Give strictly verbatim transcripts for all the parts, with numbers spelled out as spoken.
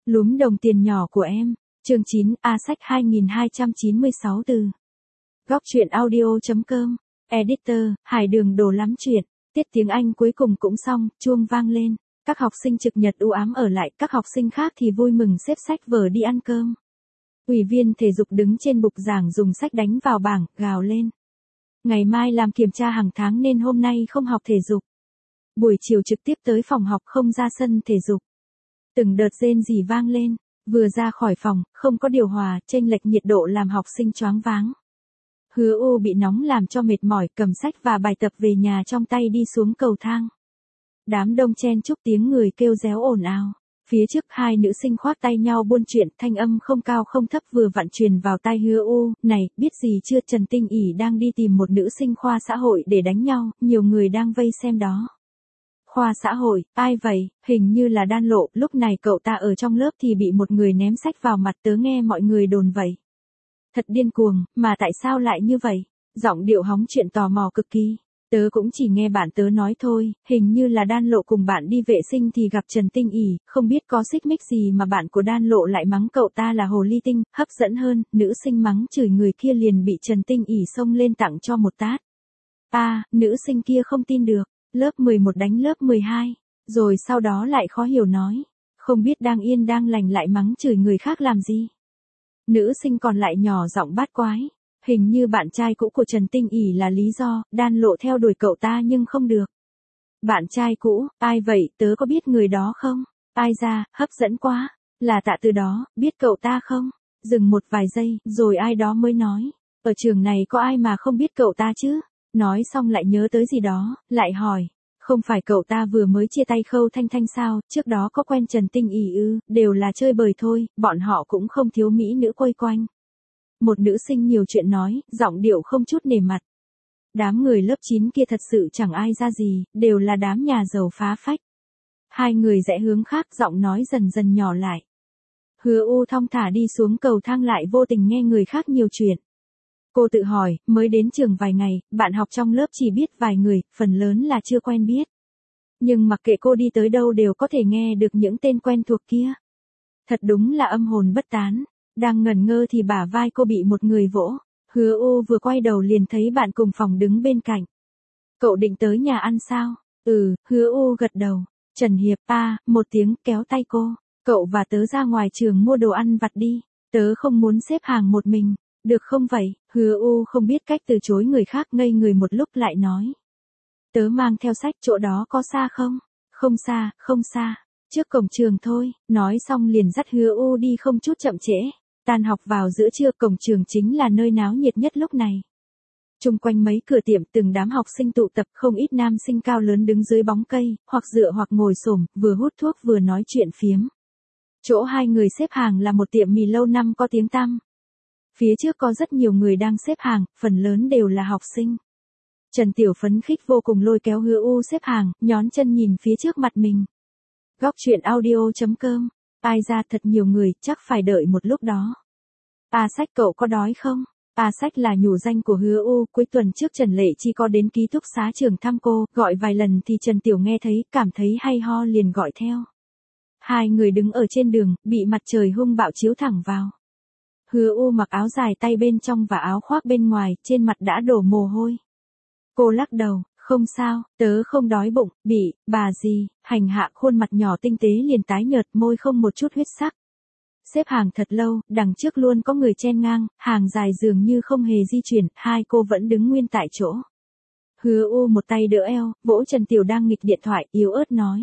Lúm đồng tiền nhỏ của em. Chương chín, A Sách hai nghìn hai trăm chín mươi sáu từ. Góc truyện audio chấm com. Editor, Hải Đường đổ lắm chuyện. Tiết tiếng Anh cuối cùng cũng xong, chuông vang lên. Các học sinh trực nhật u ám ở lại, các học sinh khác thì vui mừng xếp sách vở đi ăn cơm. Ủy viên thể dục đứng trên bục giảng dùng sách đánh vào bảng, gào lên. Ngày mai làm kiểm tra hàng tháng nên hôm nay không học thể dục. Buổi chiều trực tiếp tới phòng học không ra sân thể dục. Từng đợt rên rỉ vang lên, vừa ra khỏi phòng, không có điều hòa, chênh lệch nhiệt độ làm học sinh choáng váng. Hứa U bị nóng làm cho mệt mỏi, cầm sách và bài tập về nhà trong tay đi xuống cầu thang. Đám đông chen chúc tiếng người kêu réo ồn ào. Phía trước hai nữ sinh khoác tay nhau buôn chuyện, thanh âm không cao không thấp vừa vặn truyền vào tai Hứa U. Này, biết gì chưa, Trần Tinh ỉ đang đi tìm một nữ sinh khoa xã hội để đánh nhau, nhiều người đang vây xem đó. Khoa xã hội, ai vậy? Hình như là Đan Lộ, lúc này cậu ta ở trong lớp thì bị một người ném sách vào mặt, tớ nghe mọi người đồn vậy. Thật điên cuồng, mà tại sao lại như vậy? Giọng điệu hóng chuyện tò mò cực kỳ. Tớ cũng chỉ nghe bạn tớ nói thôi, hình như là Đan Lộ cùng bạn đi vệ sinh thì gặp Trần Tinh ỉ, không biết có xích mích gì mà bạn của Đan Lộ lại mắng cậu ta là hồ ly tinh. Hấp dẫn hơn, nữ sinh mắng chửi người kia liền bị Trần Tinh ỉ xông lên tặng cho một tát. À, nữ sinh kia không tin được. Lớp mười một đánh lớp mười hai, rồi sau đó lại khó hiểu nói, không biết đang yên đang lành lại mắng chửi người khác làm gì. Nữ sinh còn lại nhỏ giọng bát quái, hình như bạn trai cũ của Trần Tinh ỉ là lý do, Đan Lộ theo đuổi cậu ta nhưng không được. Bạn trai cũ, ai vậy, tớ có biết người đó không? Ai ra, hấp dẫn quá, là Tạ Từ đó, biết cậu ta không? Dừng một vài giây, rồi ai đó mới nói, ở trường này có ai mà không biết cậu ta chứ? Nói xong lại nhớ tới gì đó, lại hỏi, không phải cậu ta vừa mới chia tay Khâu Thanh Thanh sao, trước đó có quen Trần Tinh ỉ ư, đều là chơi bời thôi, bọn họ cũng không thiếu mỹ nữ quây quanh. Một nữ sinh nhiều chuyện nói, giọng điệu không chút nể mặt. Đám người lớp chín kia thật sự chẳng ai ra gì, đều là đám nhà giàu phá phách. Hai người rẽ hướng khác, giọng nói dần dần nhỏ lại. Hứa U thong thả đi xuống cầu thang lại vô tình nghe người khác nhiều chuyện. Cô tự hỏi, mới đến trường vài ngày, bạn học trong lớp chỉ biết vài người, phần lớn là chưa quen biết. Nhưng mặc kệ cô đi tới đâu đều có thể nghe được những tên quen thuộc kia. Thật đúng là âm hồn bất tán. Đang ngẩn ngơ thì bả vai cô bị một người vỗ. Hứa U vừa quay đầu liền thấy bạn cùng phòng đứng bên cạnh. Cậu định tới nhà ăn sao? Ừ, Hứa U gật đầu. Trần Hiệp, a, một tiếng kéo tay cô. Cậu và tớ ra ngoài trường mua đồ ăn vặt đi. Tớ không muốn xếp hàng một mình. Được không vậy? Hứa U không biết cách từ chối người khác, ngây người một lúc lại nói. Tớ mang theo sách, chỗ đó có xa không? Không xa, không xa. Trước cổng trường thôi. Nói xong liền dắt Hứa U đi không chút chậm trễ. Tan học vào giữa trưa, cổng trường chính là nơi náo nhiệt nhất lúc này. Chung quanh mấy cửa tiệm từng đám học sinh tụ tập, không ít nam sinh cao lớn đứng dưới bóng cây, hoặc dựa hoặc ngồi xổm, vừa hút thuốc vừa nói chuyện phiếm. Chỗ hai người xếp hàng là một tiệm mì lâu năm có tiếng tăm. Phía trước có rất nhiều người đang xếp hàng, phần lớn đều là học sinh. Trần Tiểu phấn khích vô cùng lôi kéo Hứa U xếp hàng, nhón chân nhìn phía trước mặt mình. Góc truyện audio chấm com. Ai ra thật nhiều người, chắc phải đợi một lúc đó. A Sách cậu có đói không? A Sách là nhủ danh của Hứa U, cuối tuần trước Trần Lệ Chi có đến ký túc xá trường thăm cô, gọi vài lần thì Trần Tiểu nghe thấy, cảm thấy hay ho liền gọi theo. Hai người đứng ở trên đường, bị mặt trời hung bạo chiếu thẳng vào. Hứa U mặc áo dài tay bên trong và áo khoác bên ngoài, trên mặt đã đổ mồ hôi. Cô lắc đầu, không sao, tớ không đói bụng, bị, bà gì, hành hạ khuôn mặt nhỏ tinh tế liền tái nhợt, môi không một chút huyết sắc. Xếp hàng thật lâu, đằng trước luôn có người chen ngang, hàng dài dường như không hề di chuyển, hai cô vẫn đứng nguyên tại chỗ. Hứa U một tay đỡ eo, vỗ Trần Tiểu đang nghịch điện thoại, yếu ớt nói.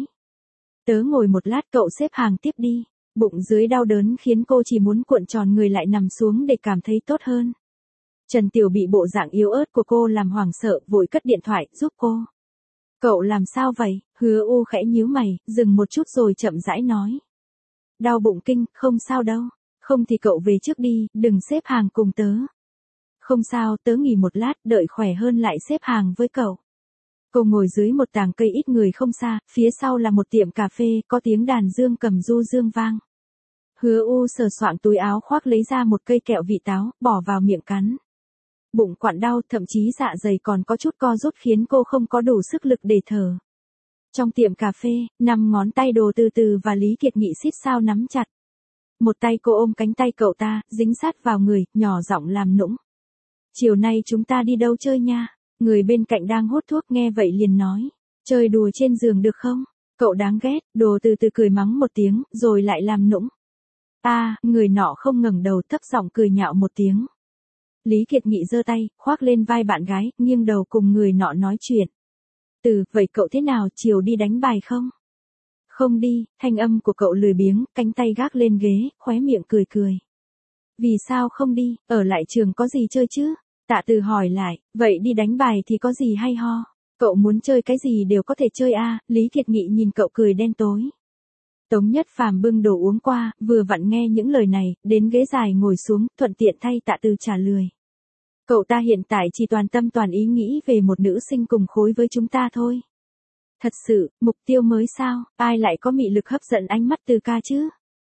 Tớ ngồi một lát, cậu xếp hàng tiếp đi. Bụng dưới đau đớn khiến cô chỉ muốn cuộn tròn người lại nằm xuống để cảm thấy tốt hơn. Trần Tiểu bị bộ dạng yếu ớt của cô làm hoảng sợ, vội cất điện thoại, giúp cô. Cậu làm sao vậy? Hứa U khẽ nhíu mày, dừng một chút rồi chậm rãi nói. Đau bụng kinh, không sao đâu. Không thì cậu về trước đi, đừng xếp hàng cùng tớ. Không sao, tớ nghỉ một lát, đợi khỏe hơn lại xếp hàng với cậu. Cô ngồi dưới một tàng cây ít người không xa, phía sau là một tiệm cà phê, có tiếng đàn dương cầm du dương vang. Hứa U sờ soạng túi áo khoác lấy ra một cây kẹo vị táo, bỏ vào miệng cắn. Bụng quặn đau, thậm chí dạ dày còn có chút co rút khiến cô không có đủ sức lực để thở. Trong tiệm cà phê, năm ngón tay đồ từ từ và Lý Kiệt Nghị xít sao nắm chặt. Một tay cô ôm cánh tay cậu ta, dính sát vào người, nhỏ giọng làm nũng. Chiều nay chúng ta đi đâu chơi nha? Người bên cạnh đang hút thuốc nghe vậy liền nói. Chơi đùa trên giường được không? Cậu đáng ghét, đồ từ từ cười mắng một tiếng, rồi lại làm nũng. À, người nọ không ngẩng đầu, thấp giọng cười nhạo một tiếng. Lý Kiệt Nghị giơ tay, khoác lên vai bạn gái, nghiêng đầu cùng người nọ nói chuyện. Từ, vậy cậu thế nào, chiều đi đánh bài không? Không đi, thanh âm của cậu lười biếng, cánh tay gác lên ghế, khóe miệng cười cười. Vì sao không đi, ở lại trường có gì chơi chứ? Tạ Từ hỏi lại, vậy đi đánh bài thì có gì hay ho? Cậu muốn chơi cái gì đều có thể chơi à, Lý Kiệt Nghị nhìn cậu cười đen tối. Tống Nhất Phàm bưng đồ uống qua, vừa vặn nghe những lời này, đến ghế dài ngồi xuống, thuận tiện thay Tạ Từ trả lời. Cậu ta hiện tại chỉ toàn tâm toàn ý nghĩ về một nữ sinh cùng khối với chúng ta thôi. Thật sự, mục tiêu mới sao, ai lại có mị lực hấp dẫn ánh mắt Từ ca chứ?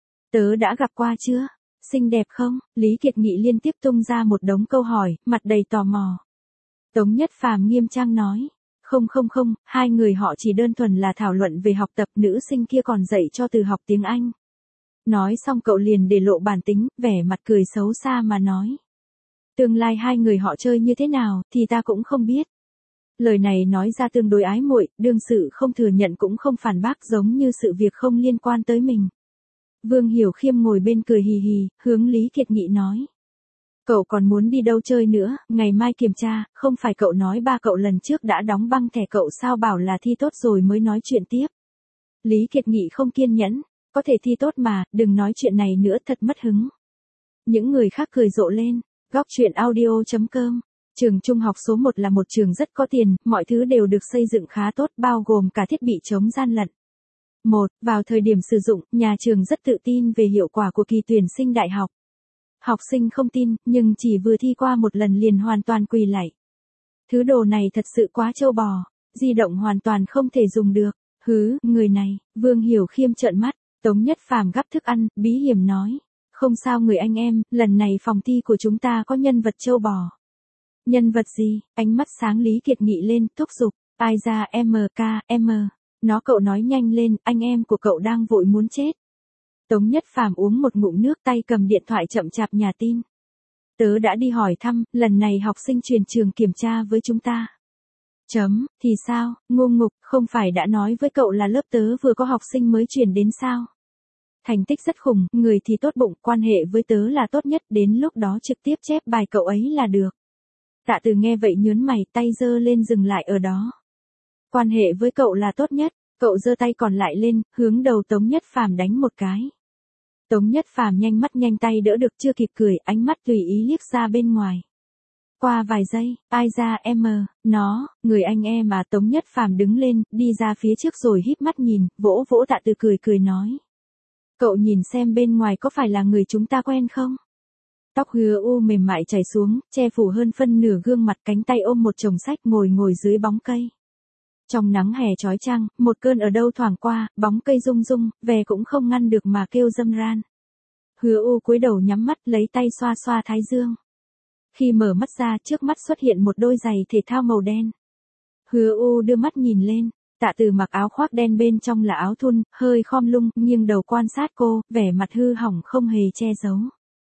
Tớ đã gặp qua chưa? Xinh đẹp không? Lý Kiệt Nghị liên tiếp tung ra một đống câu hỏi, mặt đầy tò mò. Tống Nhất Phàm nghiêm trang nói. Không không không, hai người họ chỉ đơn thuần là thảo luận về học tập, nữ sinh kia còn dạy cho Từ học tiếng Anh. Nói xong cậu liền để lộ bản tính, vẻ mặt cười xấu xa mà nói. Tương lai hai người họ chơi như thế nào, thì ta cũng không biết. Lời này nói ra tương đối ái muội, đương sự không thừa nhận cũng không phản bác, giống như sự việc không liên quan tới mình. Vương Hiểu Khiêm ngồi bên cười hì hì, hướng Lý Kiệt Nghị nói. Cậu còn muốn đi đâu chơi nữa, ngày mai kiểm tra, không phải cậu nói ba cậu lần trước đã đóng băng thẻ cậu sao bảo là thi tốt rồi mới nói chuyện tiếp. Lý Kiệt Nghị không kiên nhẫn, có thể thi tốt mà, đừng nói chuyện này nữa thật mất hứng. Những người khác cười rộ lên, góc chuyện audio chấm com. Trường trung học số một là một trường rất có tiền, mọi thứ đều được xây dựng khá tốt bao gồm cả thiết bị chống gian lận. một. Vào thời điểm sử dụng, nhà trường rất tự tin về hiệu quả của kỳ tuyển sinh đại học. Học sinh không tin, nhưng chỉ vừa thi qua một lần liền hoàn toàn quỳ lạy. Thứ đồ này thật sự quá trâu bò, di động hoàn toàn không thể dùng được. Hứ, người này, Vương Hiểu Khiêm trợn mắt, Tống Nhất Phàm gắp thức ăn, bí hiểm nói. Không sao người anh em, lần này phòng thi của chúng ta có nhân vật trâu bò. Nhân vật gì? Ánh mắt sáng Lý Kiệt Nghị lên, thúc giục. Ai ra em ca, em. Nó cậu nói nhanh lên, anh em của cậu đang vội muốn chết. Tống Nhất Phàm uống một ngụm nước, tay cầm điện thoại chậm chạp nhà tin. Tớ đã đi hỏi thăm, lần này học sinh truyền trường kiểm tra với chúng ta. Chấm, thì sao, ngu ngục, không phải đã nói với cậu là lớp tớ vừa có học sinh mới truyền đến sao? Thành tích rất khủng, người thì tốt bụng, quan hệ với tớ là tốt nhất, đến lúc đó trực tiếp chép bài cậu ấy là được. Tạ Từ nghe vậy nhớn mày, tay giơ lên dừng lại ở đó. Quan hệ với cậu là tốt nhất, cậu giơ tay còn lại lên, hướng đầu Tống Nhất Phàm đánh một cái. Tống Nhất Phàm nhanh mắt nhanh tay đỡ được, chưa kịp cười, ánh mắt tùy ý liếc ra bên ngoài. Qua vài giây, ai ra em, nó, người anh em mà Tống Nhất Phàm đứng lên, đi ra phía trước rồi híp mắt nhìn, vỗ vỗ Tạ Từ cười cười nói. Cậu nhìn xem bên ngoài có phải là người chúng ta quen không? Tóc Hứa U mềm mại chảy xuống, che phủ hơn phân nửa gương mặt, cánh tay ôm một chồng sách ngồi ngồi dưới bóng cây. Trong nắng hè chói chang, một cơn ở đâu thoảng qua, bóng cây rung rung, về cũng không ngăn được mà kêu râm ran. Hứa U cúi đầu nhắm mắt lấy tay xoa xoa thái dương. Khi mở mắt ra, trước mắt xuất hiện một đôi giày thể thao màu đen. Hứa U đưa mắt nhìn lên, Tạ Từ mặc áo khoác đen bên trong là áo thun, hơi khom lưng, nghiêng đầu quan sát cô, vẻ mặt hư hỏng không hề che giấu.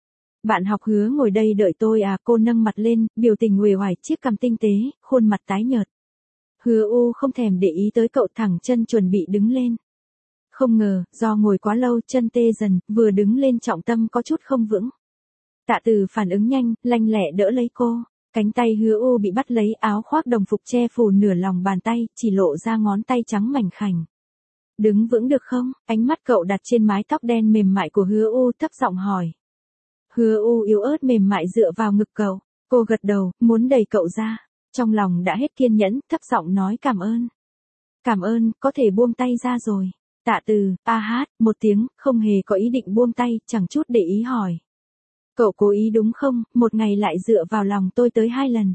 Bạn học Hứa ngồi đây đợi tôi à, cô nâng mặt lên, biểu tình uể oải, chiếc cằm tinh tế, khuôn mặt tái nhợt. Hứa U không thèm để ý tới cậu, thẳng chân chuẩn bị đứng lên. Không ngờ, do ngồi quá lâu chân tê dần, vừa đứng lên trọng tâm có chút không vững. Tạ Từ phản ứng nhanh, lanh lẹ đỡ lấy cô. Cánh tay Hứa U bị bắt lấy, áo khoác đồng phục che phủ nửa lòng bàn tay, chỉ lộ ra ngón tay trắng mảnh khảnh. Đứng vững được không? Ánh mắt cậu đặt trên mái tóc đen mềm mại của Hứa U, thấp giọng hỏi. Hứa U yếu ớt mềm mại dựa vào ngực cậu. Cô gật đầu, muốn đẩy cậu ra. Trong lòng đã hết kiên nhẫn, thấp giọng nói cảm ơn. Cảm ơn, có thể buông tay ra rồi. Tạ Từ, a hát, một tiếng, không hề có ý định buông tay, chẳng chút để ý hỏi. Cậu cố ý đúng không, một ngày lại dựa vào lòng tôi tới hai lần.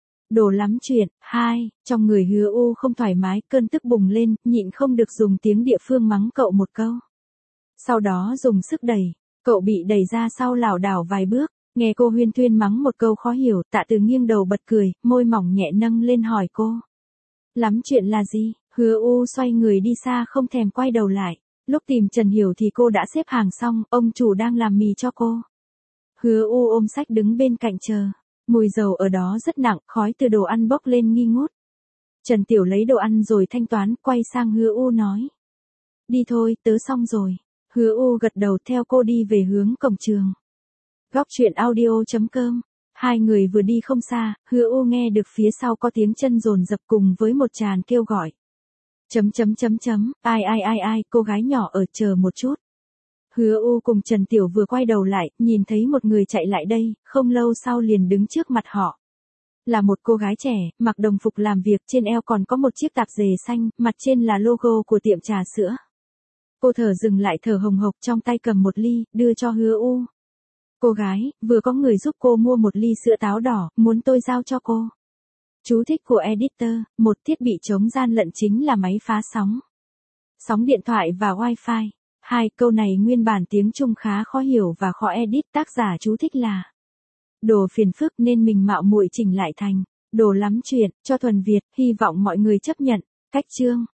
Đồ lắm chuyện, hai, trong người Hứa U không thoải mái, cơn tức bùng lên, nhịn không được dùng tiếng địa phương mắng cậu một câu. Sau đó dùng sức đẩy, cậu bị đẩy ra sau lảo đảo vài bước, nghe cô huyên thuyên mắng một câu khó hiểu, Tạ Từ nghiêng đầu bật cười, môi mỏng nhẹ nâng lên hỏi cô. Lắm chuyện là gì? Hứa U xoay người đi xa không thèm quay đầu lại. Lúc tìm Trần Hiểu thì cô đã xếp hàng xong, ông chủ đang làm mì cho cô. Hứa U ôm sách đứng bên cạnh chờ. Mùi dầu ở đó rất nặng, khói từ đồ ăn bốc lên nghi ngút. Trần Tiểu lấy đồ ăn rồi thanh toán, quay sang Hứa U nói. Đi thôi, tớ xong rồi. Hứa U gật đầu theo cô đi về hướng cổng trường. Góc truyện audio chấm com. Hai người vừa đi không xa, Hứa U nghe được phía sau có tiếng chân dồn dập cùng với một tràng kêu gọi. Chấm chấm chấm chấm, ai ai ai ai, cô gái nhỏ ở chờ một chút. Hứa U cùng Trần Tiểu vừa quay đầu lại, nhìn thấy một người chạy lại đây, không lâu sau liền đứng trước mặt họ. Là một cô gái trẻ, mặc đồng phục làm việc, trên eo còn có một chiếc tạp dề xanh, mặt trên là logo của tiệm trà sữa. Cô thở dừng lại thở hồng hộc, trong tay cầm một ly, đưa cho Hứa U. Cô gái, vừa có người giúp cô mua một ly sữa táo đỏ, muốn tôi giao cho cô. Chú thích của editor, một thiết bị chống gian lận chính là máy phá sóng. Sóng điện thoại và wifi. Hai, câu này nguyên bản tiếng Trung khá khó hiểu và khó edit, tác giả chú thích là đồ phiền phức nên mình mạo muội chỉnh lại thành đồ lắm chuyện, cho thuần Việt, hy vọng mọi người chấp nhận. Cách chương